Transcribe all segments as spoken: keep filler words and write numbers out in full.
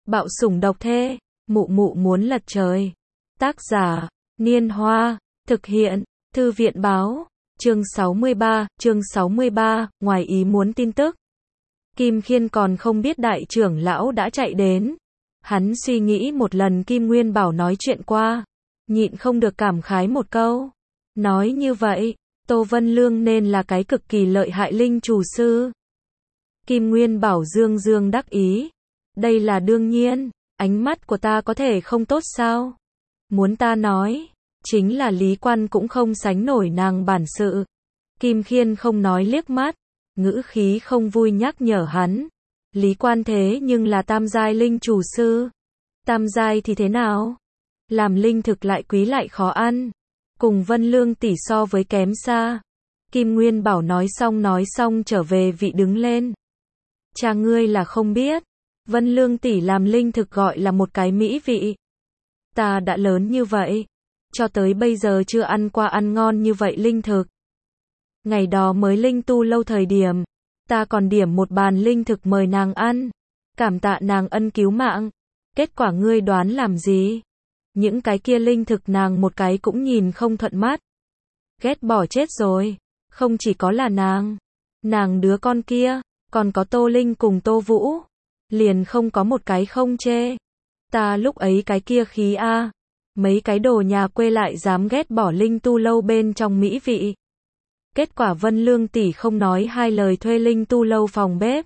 Bạo sủng độc thê, mụ mụ muốn lật trời. Tác giả, Niên Hoa, thực hiện, Thư viện báo, chương sáu mươi ba, chương sáu mươi ba, ngoài ý muốn tin tức. Kim Khiên còn không biết đại trưởng lão đã chạy đến. Hắn suy nghĩ một lần Kim Nguyên Bảo nói chuyện qua, nhịn không được cảm khái một câu. Nói như vậy, Tô Vân Lương nên là cái cực kỳ lợi hại linh chủ sư. Kim Nguyên Bảo dương dương đắc ý. Đây là đương nhiên, ánh mắt của ta có thể không tốt sao? Muốn ta nói, chính là Lý Quan cũng không sánh nổi nàng bản sự. Kim Khiên không nói liếc mắt, ngữ khí không vui nhắc nhở hắn. Lý Quan thế nhưng là tam giai linh chủ sư. Tam giai thì thế nào? Làm linh thực lại quý lại khó ăn. Cùng Vân Lương tỷ so với kém xa. Kim Nguyên Bảo nói xong nói xong trở về vị đứng lên. Cha ngươi là không biết. Vân Lương tỷ làm linh thực gọi là một cái mỹ vị. Ta đã lớn như vậy, cho tới bây giờ chưa ăn qua ăn ngon như vậy linh thực. Ngày đó mới linh tu lâu thời điểm, ta còn điểm một bàn linh thực mời nàng ăn, cảm tạ nàng ân cứu mạng. Kết quả ngươi đoán làm gì? Những cái kia linh thực nàng một cái cũng nhìn không thuận mắt. Ghét bỏ chết rồi, không chỉ có là nàng, nàng đứa con kia, còn có Tô Linh cùng Tô Vũ, liền không có một cái không chê. Ta lúc ấy cái kia khí a, mấy cái đồ nhà quê lại dám ghét bỏ linh tu lâu bên trong mỹ vị. Kết quả Vân Lương tỷ không nói hai lời thuê linh tu lâu phòng bếp,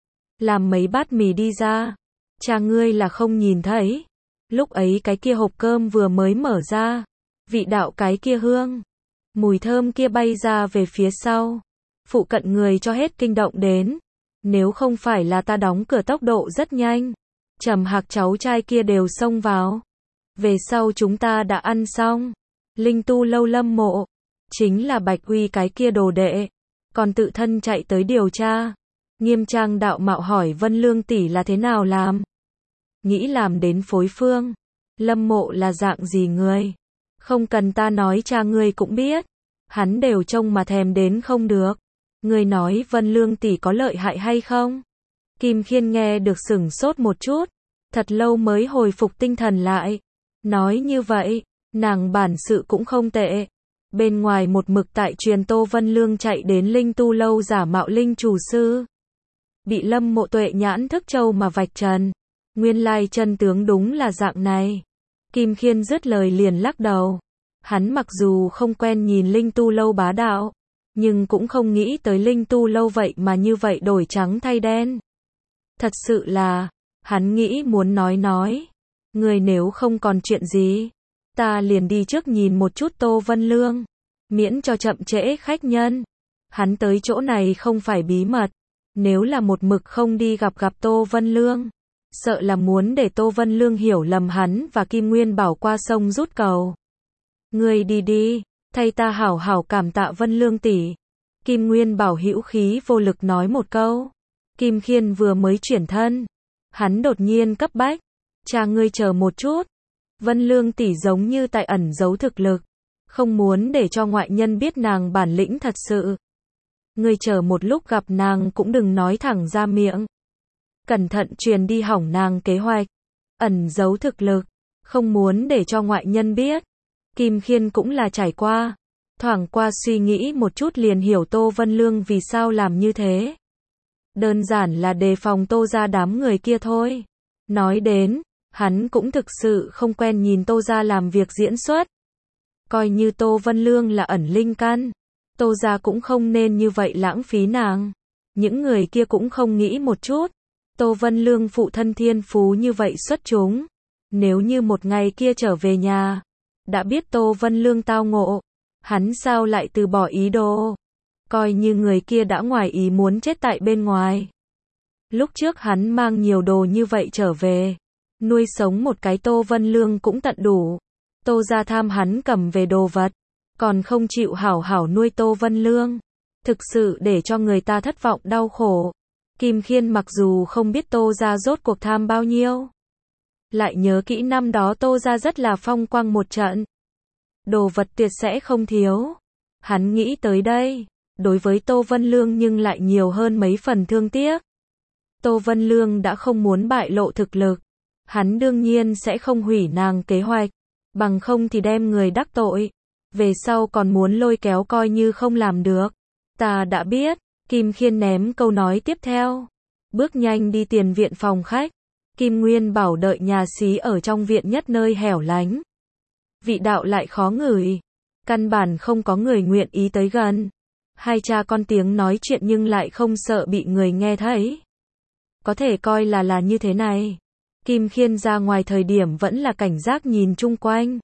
làm mấy bát mì đi ra. Cha ngươi là không nhìn thấy, lúc ấy cái kia hộp cơm vừa mới mở ra, vị đạo cái kia hương, mùi thơm kia bay ra về phía sau, phụ cận người cho hết kinh động đến. Nếu không phải là ta đóng cửa tốc độ rất nhanh, Trầm Hạc cháu trai kia đều xông vào. Về sau chúng ta đã ăn xong. Linh tu lâu Lâm Mộ, chính là Bạch Uy cái kia đồ đệ, còn tự thân chạy tới điều tra. Nghiêm trang đạo mạo hỏi Vân Lương tỷ là thế nào làm. Nghĩ làm đến phối phương. Lâm Mộ là dạng gì người? Không cần ta nói cha ngươi cũng biết. Hắn đều trông mà thèm đến không được. Người nói Vân Lương tỷ có lợi hại hay không? Kim Khiên nghe được sửng sốt một chút, thật lâu mới hồi phục tinh thần lại. Nói như vậy, nàng bản sự cũng không tệ. Bên ngoài một mực tại truyền Tô Vân Lương chạy đến linh tu lâu giả mạo linh chủ sư. Bị Lâm Mộ tuệ nhãn thức châu mà vạch trần. Nguyên lai chân tướng đúng là dạng này. Kim Khiên dứt lời liền lắc đầu. Hắn mặc dù không quen nhìn linh tu lâu bá đạo, nhưng cũng không nghĩ tới linh tu lâu vậy mà như vậy đổi trắng thay đen. Thật sự là, hắn nghĩ muốn nói nói. Người nếu không còn chuyện gì, ta liền đi trước nhìn một chút Tô Vân Lương, miễn cho chậm trễ khách nhân. Hắn tới chỗ này không phải bí mật, nếu là một mực không đi gặp gặp Tô Vân Lương, sợ là muốn để Tô Vân Lương hiểu lầm hắn và Kim Nguyên Bảo qua sông rút cầu. Người đi đi, thay ta hảo hảo cảm tạ Vân Lương tỷ. Kim Nguyên Bảo hữu khí vô lực nói một câu. Kim Khiên vừa mới chuyển thân, hắn đột nhiên cấp bách. Cha ngươi chờ một chút. Vân Lương tỷ giống như tại ẩn giấu thực lực, không muốn để cho ngoại nhân biết nàng bản lĩnh thật sự. Ngươi chờ một lúc gặp nàng cũng đừng nói thẳng ra miệng. Cẩn thận truyền đi hỏng nàng kế hoạch. Ẩn giấu thực lực, không muốn để cho ngoại nhân biết. Kim Khiên cũng là trải qua, thoảng qua suy nghĩ một chút liền hiểu Tô Vân Lương vì sao làm như thế. Đơn giản là đề phòng Tô gia đám người kia thôi. Nói đến, hắn cũng thực sự không quen nhìn Tô gia làm việc diễn xuất. Coi như Tô Vân Lương là ẩn linh căn, Tô gia cũng không nên như vậy lãng phí nàng. Những người kia cũng không nghĩ một chút. Tô Vân Lương phụ thân thiên phú như vậy xuất chúng. Nếu như một ngày kia trở về nhà, đã biết Tô Vân Lương tao ngộ, hắn sao lại từ bỏ ý đồ. Coi như người kia đã ngoài ý muốn chết tại bên ngoài. Lúc trước hắn mang nhiều đồ như vậy trở về, nuôi sống một cái Tô Vân Lương cũng tận đủ. Tô gia tham hắn cầm về đồ vật, còn không chịu hảo hảo nuôi Tô Vân Lương. Thực sự để cho người ta thất vọng đau khổ. Kim Khiên mặc dù không biết Tô gia rốt cuộc tham bao nhiêu, lại nhớ kỹ năm đó Tô gia rất là phong quang một trận. Đồ vật tuyệt sẽ không thiếu. Hắn nghĩ tới đây, đối với Tô Vân Lương nhưng lại nhiều hơn mấy phần thương tiếc. Tô Vân Lương đã không muốn bại lộ thực lực, Hắn đương nhiên sẽ không hủy nàng kế hoạch, bằng không thì đem người đắc tội. Về sau còn muốn lôi kéo coi như không làm được. Ta đã biết, Kim Khiên ném câu nói tiếp theo. Bước nhanh đi tiền viện phòng khách. Kim Nguyên Bảo đợi nhà xí ở trong viện nhất nơi hẻo lánh. Vị đạo lại khó ngửi. Căn bản không có người nguyện ý tới gần. Hai cha con tiếng nói chuyện nhưng lại không sợ bị người nghe thấy. Có thể coi là là như thế này. Kim Khiên ra ngoài thời điểm vẫn là cảnh giác nhìn chung quanh.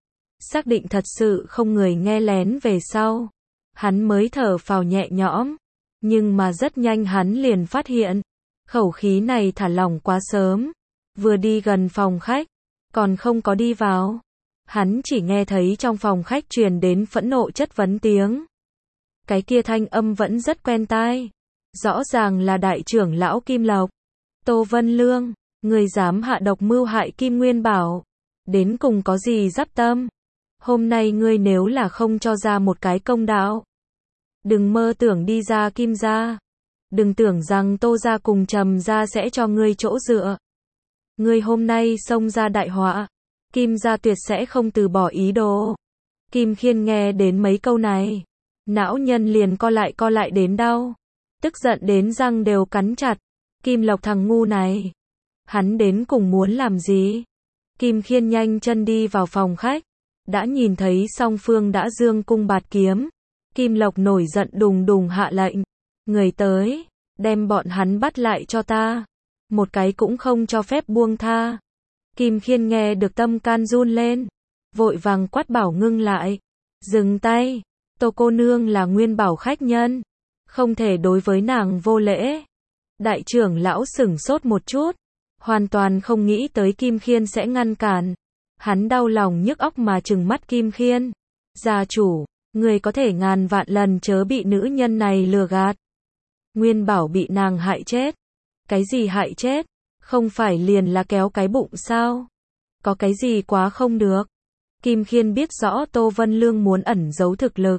Xác định thật sự không người nghe lén về sau. Hắn mới thở phào nhẹ nhõm. Nhưng mà rất nhanh hắn liền phát hiện. Khẩu khí này thả lỏng quá sớm. Vừa đi gần phòng khách. Còn không có đi vào. Hắn chỉ nghe thấy trong phòng khách truyền đến phẫn nộ chất vấn tiếng. Cái kia thanh âm vẫn rất quen tai. Rõ ràng là đại trưởng lão Kim Lộc. Tô Vân Lương, người dám hạ độc mưu hại Kim Nguyên Bảo. Đến cùng có gì dắp tâm. Hôm nay ngươi nếu là không cho ra một cái công đạo. Đừng mơ tưởng đi ra Kim gia. Đừng tưởng rằng Tô gia cùng Trầm gia sẽ cho ngươi chỗ dựa. Ngươi hôm nay xông ra đại họa. Kim gia tuyệt sẽ không từ bỏ ý đồ. Kim Khiên nghe đến mấy câu này. Não nhân liền co lại co lại đến đau. Tức giận đến răng đều cắn chặt. Kim Lộc thằng ngu này. Hắn đến cùng muốn làm gì? Kim Khiên nhanh chân đi vào phòng khách. Đã nhìn thấy song phương đã dương cung bạt kiếm. Kim Lộc nổi giận đùng đùng hạ lệnh. Người tới, đem bọn hắn bắt lại cho ta. Một cái cũng không cho phép buông tha. Kim Khiên nghe được tâm can run lên. Vội vàng quát bảo ngưng lại. Dừng tay. Tô cô nương là Nguyên Bảo khách nhân. Không thể đối với nàng vô lễ. Đại trưởng lão sửng sốt một chút. Hoàn toàn không nghĩ tới Kim Khiên sẽ ngăn cản. Hắn đau lòng nhức óc mà trừng mắt Kim Khiên. Gia chủ, người có thể ngàn vạn lần chớ bị nữ nhân này lừa gạt. Nguyên Bảo bị nàng hại chết. Cái gì hại chết? Không phải liền là kéo cái bụng sao? Có cái gì quá không được? Kim Khiên biết rõ Tô Vân Lương muốn ẩn giấu thực lực.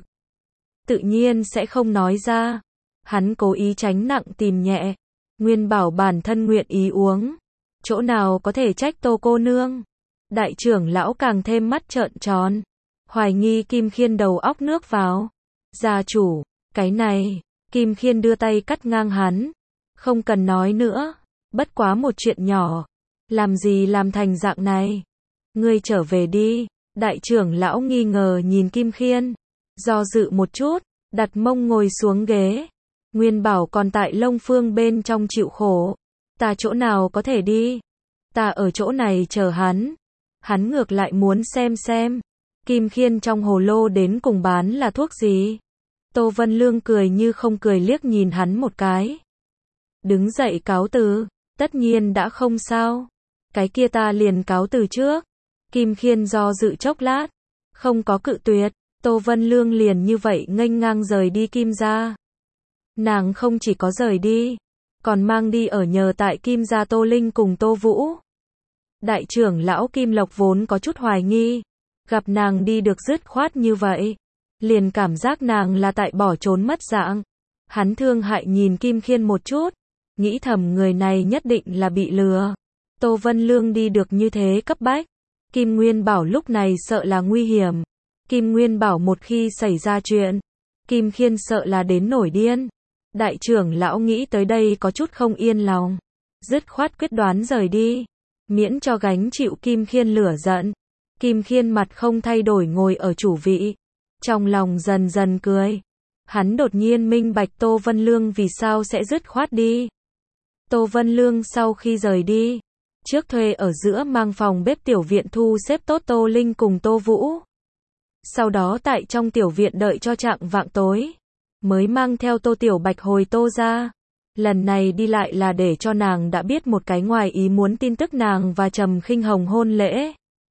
Tự nhiên sẽ không nói ra. Hắn cố ý tránh nặng tìm nhẹ. Nguyên Bảo bản thân nguyện ý uống. Chỗ nào có thể trách Tô cô nương. Đại trưởng lão càng thêm mắt trợn tròn. Hoài nghi Kim Khiên đầu óc nước vào. Gia chủ, cái này. Kim Khiên đưa tay cắt ngang hắn. Không cần nói nữa. Bất quá một chuyện nhỏ. Làm gì làm thành dạng này. Ngươi trở về đi. Đại trưởng lão nghi ngờ nhìn Kim Khiên. Do dự một chút. Đặt mông ngồi xuống ghế. Nguyên Bảo còn tại Long Phương bên trong chịu khổ. Ta chỗ nào có thể đi. Ta ở chỗ này chờ hắn. Hắn ngược lại muốn xem xem. Kim Khiên trong hồ lô đến cùng bán là thuốc gì. Tô Vân Lương cười như không cười liếc nhìn hắn một cái. Đứng dậy cáo từ. Tất nhiên đã không sao. Cái kia ta liền cáo từ trước. Kim Khiên do dự chốc lát. Không có cự tuyệt. Tô Vân Lương liền như vậy nghênh ngang rời đi Kim gia. Nàng không chỉ có rời đi. Còn mang đi ở nhờ tại Kim gia Tô Linh cùng Tô Vũ. Đại trưởng lão Kim Lộc vốn có chút hoài nghi. Gặp nàng đi được dứt khoát như vậy. Liền cảm giác nàng là tại bỏ trốn mất dạng. Hắn thương hại nhìn Kim Khiên một chút. Nghĩ thầm người này nhất định là bị lừa. Tô Vân Lương đi được như thế cấp bách. Kim Nguyên Bảo lúc này sợ là nguy hiểm. Kim Nguyên Bảo một khi xảy ra chuyện. Kim Khiên sợ là đến nổi điên. Đại trưởng lão nghĩ tới đây có chút không yên lòng. Dứt khoát quyết đoán rời đi. Miễn cho gánh chịu Kim Khiên lửa giận. Kim Khiên mặt không thay đổi ngồi ở chủ vị. Trong lòng dần dần cười. Hắn đột nhiên minh bạch Tô Vân Lương vì sao sẽ dứt khoát đi. Tô Vân Lương sau khi rời đi. Trước thuê ở giữa mang phòng bếp tiểu viện thu xếp tốt Tô Linh cùng Tô Vũ. Sau đó tại trong tiểu viện đợi cho trạng vạng tối. Mới mang theo Tô Tiểu Bạch hồi Tô ra. Lần này đi lại là để cho nàng đã biết một cái ngoài ý muốn tin tức nàng và Trầm Khinh Hồng hôn lễ.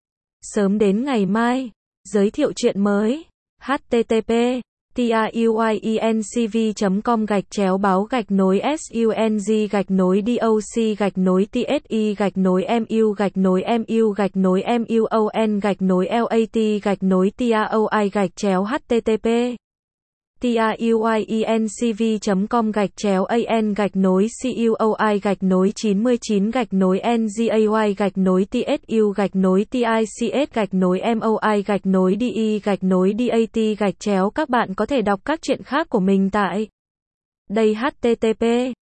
Sớm đến ngày mai. Giới thiệu chuyện mới. H T T P TRUIENCV chấm com gạch chéo báo gạch nối SUNG gạch nối DOC gạch nối TSI gạch nối MU gạch nối MU gạch nối MUON gạch nối LAT gạch nối TROI gạch chéo HTTP tiuyiencv.com gạch chéo an gạch nối cuoi gạch nối chín mươi chín gạch nối ngay gạch nối tsu gạch nối tics gạch nối moi gạch nối de gạch nối dat gạch chéo. Các bạn có thể đọc các truyện khác của mình tại đây http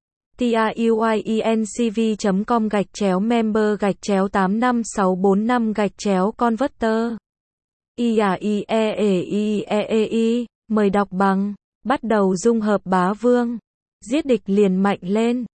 tiuyiencv.com gạch chéo member gạch chéo tám năm sáu bốn năm gạch chéo converter. i a i e e i e e i mời đọc bằng. Bắt đầu dung hợp bá vương, giết địch liền mạnh lên.